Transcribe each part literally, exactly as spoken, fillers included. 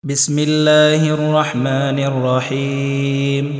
بسم الله الرحمن الرحيم.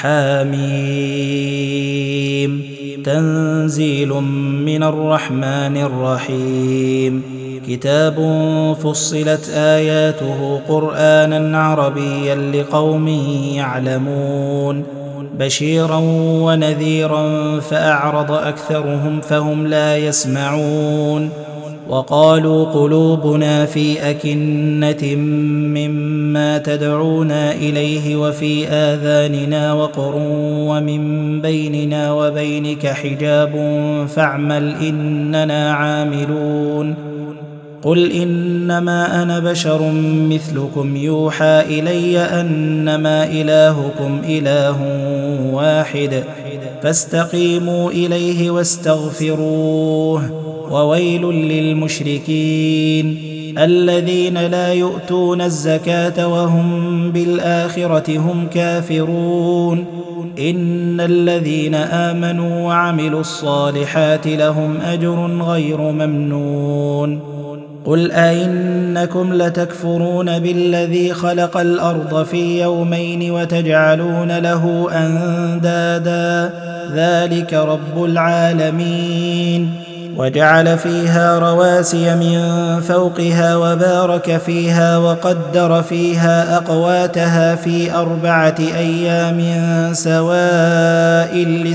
حميم. تنزيل من الرحمن الرحيم. كتاب فصلت آياته قرآنا عربيا لقوم يعلمون، بشيرا ونذيرا فأعرض أكثرهم فهم لا يسمعون. وقالوا قلوبنا في أكنة مما تدعونا إليه وفي آذاننا وقر ومن بيننا وبينك حجاب فاعمل إننا عاملون. قل إنما أنا بشر مثلكم يوحى إلي أنما إلهكم إله واحد فاستقيموا إليه واستغفروه. وويل للمشركين الذين لا يؤتون الزكاة وهم بالآخرة هم كافرون. إن الذين آمنوا وعملوا الصالحات لهم أجر غير ممنون. قل أئنكم لتكفرون بالذي خلق الأرض في يومين وتجعلون له أندادا ذلك رب العالمين. وجعل فيها رواسي من فوقها وبارك فيها وقدر فيها أقواتها في أربعة أيام سواء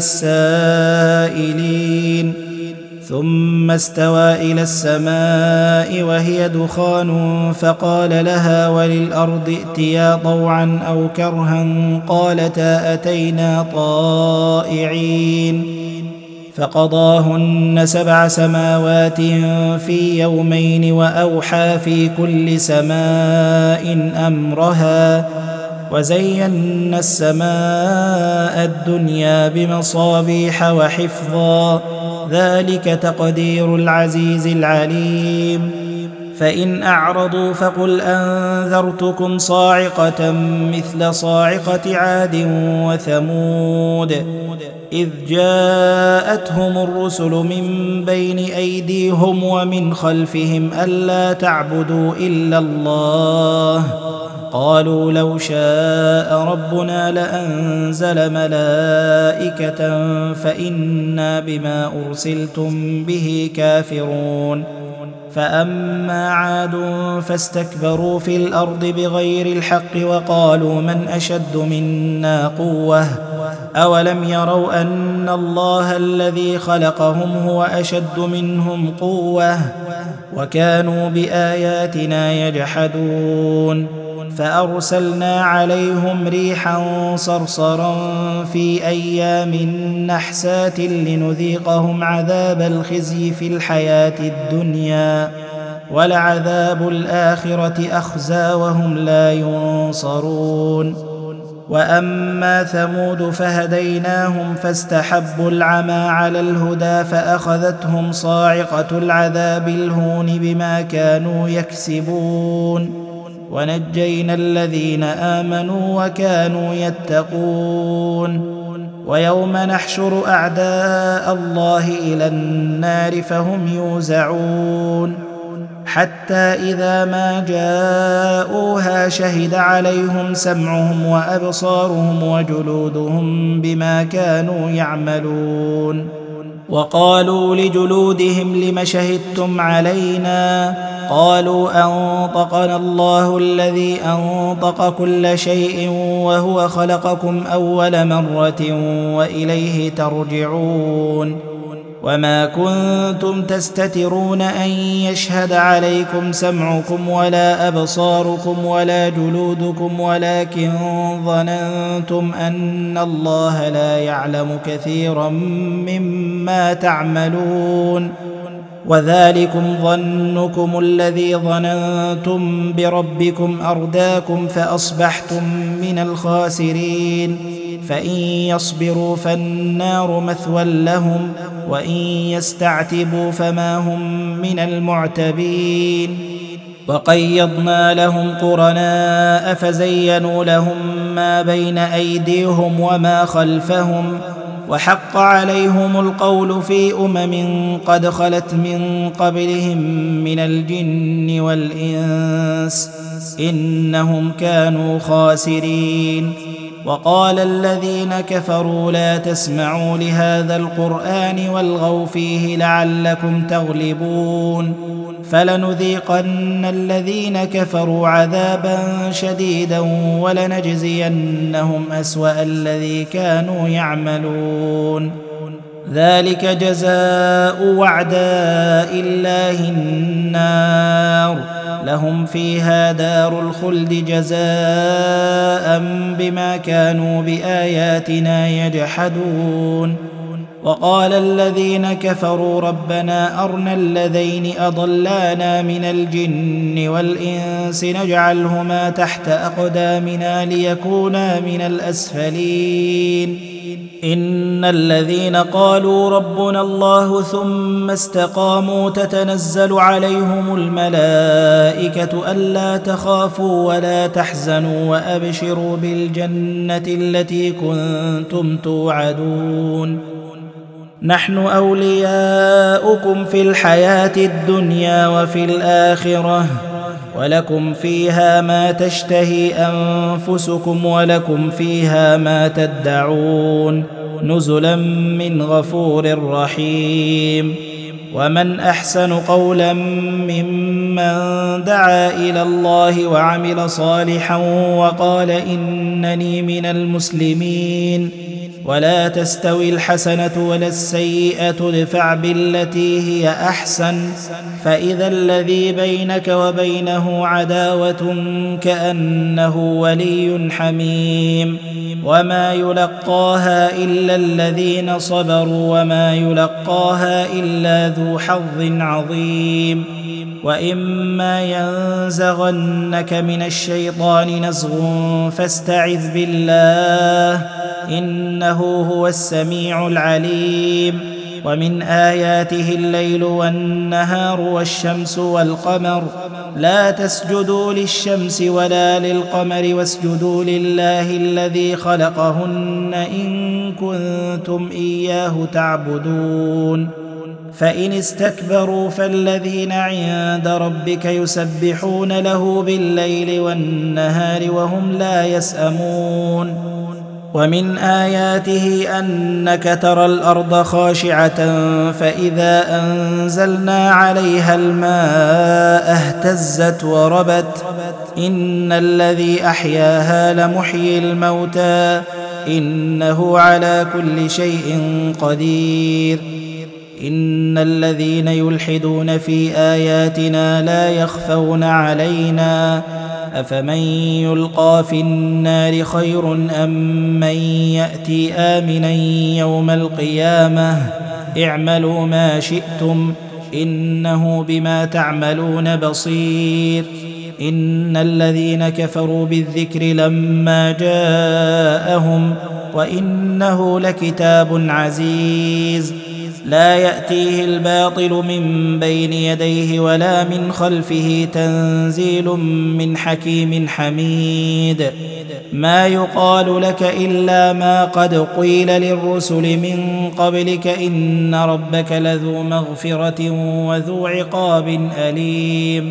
للسائلين. ثم استوى إلى السماء وهي دخان فقال لها وللأرض ائتيا طوعا أو كرها قالتا أتينا طائعين. فقضاهن سبع سماوات في يومين وأوحى في كل سماء أمرها وزينا السماء الدنيا بمصابيح وحفظا ذلك تقدير العزيز العليم. فإن أعرضوا فقل أنذرتكم صاعقة مثل صاعقة عاد وثمود إذ جاءتهم الرسل من بين أيديهم ومن خلفهم ألا تعبدوا إلا الله قالوا لو شاء ربنا لأنزل ملائكة فإنا بما أرسلتم به كافرون. فأما عاد فاستكبروا في الأرض بغير الحق وقالوا من أشد منا قوة أولم يروا أن الله الذي خلقهم هو أشد منهم قوة وكانوا بآياتنا يجحدون. فأرسلنا عليهم ريحا صرصرا في أيام نحسات لنذيقهم عذاب الخزي في الحياة الدنيا ولعذاب الآخرة أخزى وهم لا ينصرون. وأما ثمود فهديناهم فاستحبوا العمى على الهدى فأخذتهم صاعقة العذاب الهون بما كانوا يكسبون. ونجينا الذين آمنوا وكانوا يتقون. ويوم نحشر أعداء الله إلى النار فهم يوزعون حتى إذا ما جاءوها شهد عليهم سمعهم وأبصارهم وجلودهم بما كانوا يعملون. وقالوا لجلودهم لم شهدتم علينا قالوا أنطقنا الله الذي أنطق كل شيء وهو خلقكم أول مرة وإليه ترجعون. وما كنتم تستترون أن يشهد عليكم سمعكم ولا أبصاركم ولا جلودكم ولكن ظننتم أن الله لا يعلم كثيرا مما تعملون. وذلكم ظنكم الذي ظننتم بربكم أرداكم فأصبحتم من الخاسرين. فإن يصبروا فالنار مثوى لهم وإن يستعتبوا فما هم من المعتبين. وقيضنا لهم قرناء فزينوا لهم ما بين أيديهم وما خلفهم وحق عليهم القول في أمم قد خلت من قبلهم من الجن والإنس إنهم كانوا خاسرين. وقال الذين كفروا لا تسمعوا لهذا القرآن والغوا فيه لعلكم تغلبون فلنذيقن الذين كفروا عذابا شديدا ولنجزينهم أسوأ الذي كانوا يعملون ذلك جزاء وعداء الله النار لهم فيها دار الخلد جزاء بما كانوا بآياتنا يجحدون. وقال الذين كفروا ربنا أرنا الذين أضلانا من الجن والإنس نجعلهما تحت أقدامنا ليكونا من الأسفلين إن الذين قالوا ربنا الله ثم استقاموا تتنزل عليهم الملائكة ألا تخافوا ولا تحزنوا وأبشروا بالجنة التي كنتم توعدون نحن أولياؤكم في الحياة الدنيا وفي الآخرة ولكم فيها ما تشتهي أنفسكم ولكم فيها ما تدعون نزلا من غفور رحيم. ومن أحسن قولا ممن دعا إلى الله وعمل صالحا وقال إنني من المسلمين ولا تستوي الحسنة ولا السيئة ادفع بالتي هي أحسن فإذا الذي بينك وبينه عداوة كأنه ولي حميم وما يلقاها إلا الذين صبروا وما يلقاها إلا ذو حظ عظيم. وإما ينزغنك من الشيطان نزغ فاستعذ بالله إنه هو السميع العليم. ومن آياته الليل والنهار والشمس والقمر لا تسجدوا للشمس ولا للقمر واسجدوا لله الذي خلقهن إن كنتم إياه تعبدون فإن استكبروا فالذين عند ربك يسبحون له بالليل والنهار وهم لا يسأمون. ومن آياته أنك ترى الأرض خاشعة فإذا أنزلنا عليها الماء اهتزت وربت إن الذي أحياها لمحيي الموتى إنه على كل شيء قدير. إن الذين يلحدون في آياتنا لا يخفون علينا أفمن يلقى في النار خير أم من يأتي آمنا يوم القيامة اعملوا ما شئتم إنه بما تعملون بصير. إن الذين كفروا بالذكر لما جاءهم وإنه لكتاب عزيز لا يأتيه الباطل من بين يديه ولا من خلفه تنزيل من حكيم حميد. ما يقال لك إلا ما قد قيل للرسل من قبلك إن ربك لذو مغفرة وذو عقاب أليم.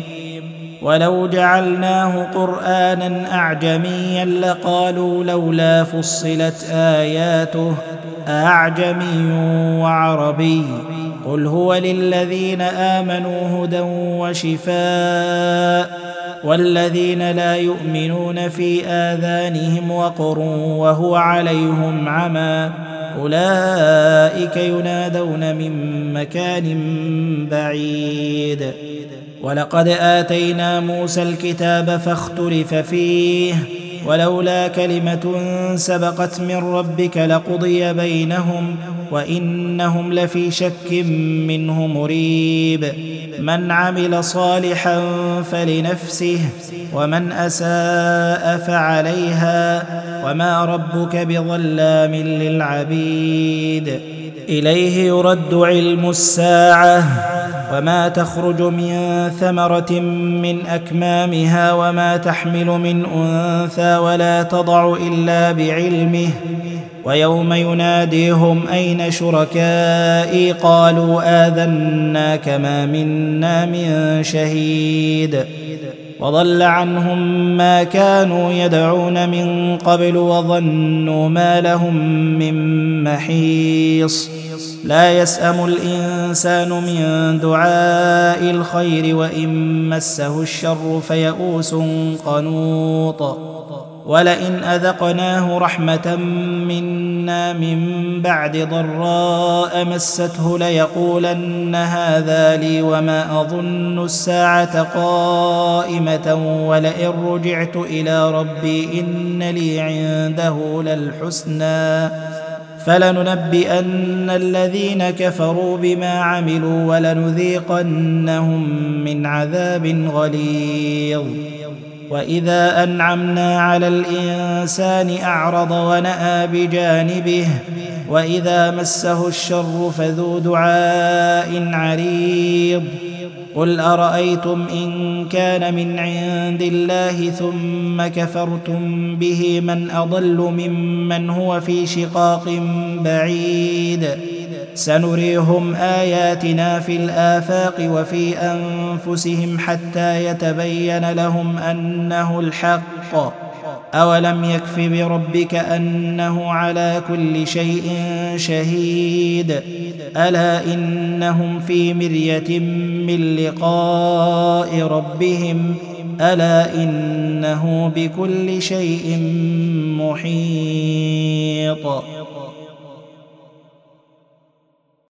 ولو جعلناه قرآنا أعجميا لقالوا لولا فصلت آياته أعجمي وعربي قل هو للذين آمنوا هدى وشفاء والذين لا يؤمنون في آذانهم وقر وهو عليهم عمى أولئك ينادون من مكان بعيد. ولقد آتينا موسى الكتاب فاختلف فيه ولولا كلمة سبقت من ربك لقضي بينهم وإنهم لفي شك منه مريب. من عمل صالحا فلنفسه ومن أساء فعليها وما ربك بظلام للعبيد. إليه يرد علم الساعة وما تخرج من ثمرة من أكمامها وما تحمل من أنثى ولا تضع إلا بعلمه ويوم يناديهم أين شركائي قالوا آذناك ما منا من شهيد وضل عنهم ما كانوا يدعون من قبل وظنوا ما لهم من محيص لا يسأم الإنسان من دعاء الخير وإن مسه الشر فيئوس قنوط ولئن أذقناه رحمة منا من بعد ضراء مسته ليقولن هذا لي وما أظن الساعة قائمة ولئن رجعت إلى ربي إن لي عنده للحسنى فلننبئن الذين كفروا بما عملوا ولنذيقنهم من عذاب غليظ وإذا أنعمنا على الإنسان أعرض ونأى بجانبه وإذا مسه الشر فذو دعاء عريض قل أرأيتم إن كان من عند الله ثم كفرتم به من أضل ممن هو في شقاق بعيد سنريهم آياتنا في الآفاق وفي أنفسهم حتى يتبين لهم أنه الحق أولم يكف بربك أنه على كل شيء شهيد ألا إنهم في مرية من لقاء ربهم ألا إنه بكل شيء محيط.